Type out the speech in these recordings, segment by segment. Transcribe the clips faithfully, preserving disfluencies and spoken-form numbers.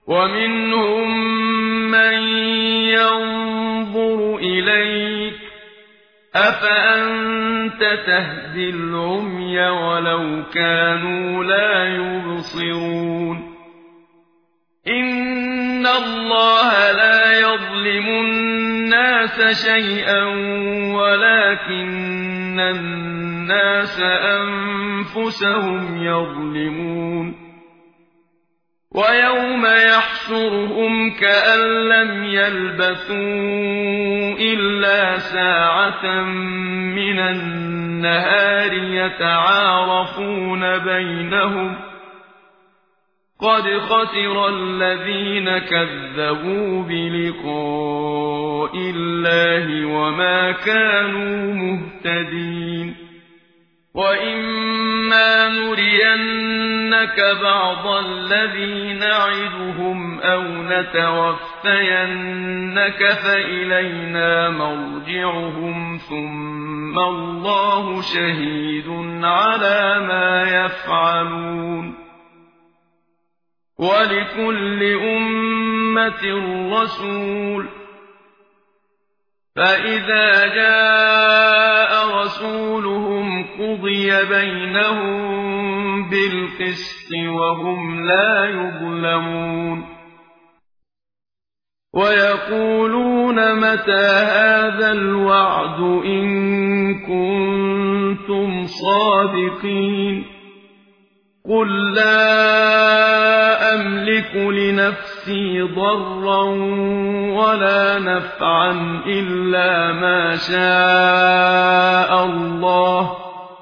ومنهم من ينظر إليك أفأنت تهدي العمي ولو كانوا لا يبصرون إن الله لا يظلم الناس شيئا ولكن الناس أنفسهم يظلمون ويوم يحشرهم كأن لم يلبثوا إلا ساعة من النهار يتعارفون بينهم قد خسر الذين كذبوا بلقاء الله وما كانوا مهتدين وإما نرينك بعض الذي نعدهم أو نتوفينك فإلينا مرجعهم ثم الله شهيد على ما يفعلون ولكل أمة رسول فإذا جاء رسولهم قضي بينهم بالقسط وهم لا يظلمون ويقولون متى هذا الوعد إن كنتم صادقين قل لا أملك لنفسي ضرا ولا نفعا إلا ما شاء الله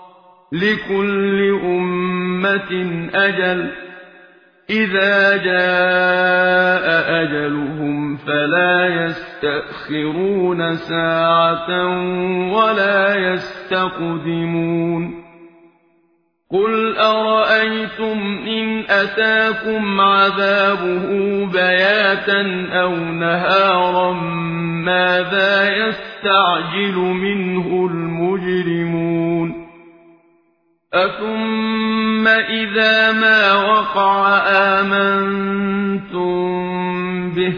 لكل أمة أجل إذا جاء أجلهم فلا يستأخرون ساعة ولا يستقدمون قل أرأيتم إن أتاكم عذابه بياتا أو نهارا ماذا يستعجل منه المجرمون أثم إذا ما وقع آمنتم به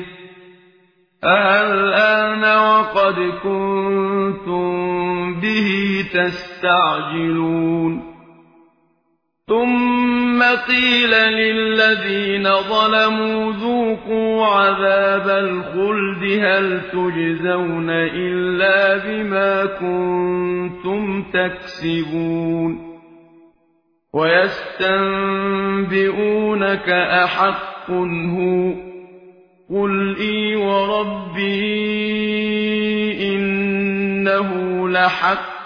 الآن وقد كنتم به تستعجلون ثم قيل للذين ظلموا ذوقوا عذاب الخلد هل تجزون إلا بما كنتم تكسبون ويستنبئونك أحق هو قل إي وربي إنه لحق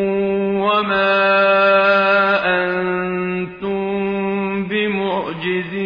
وما أنتم بمعجزين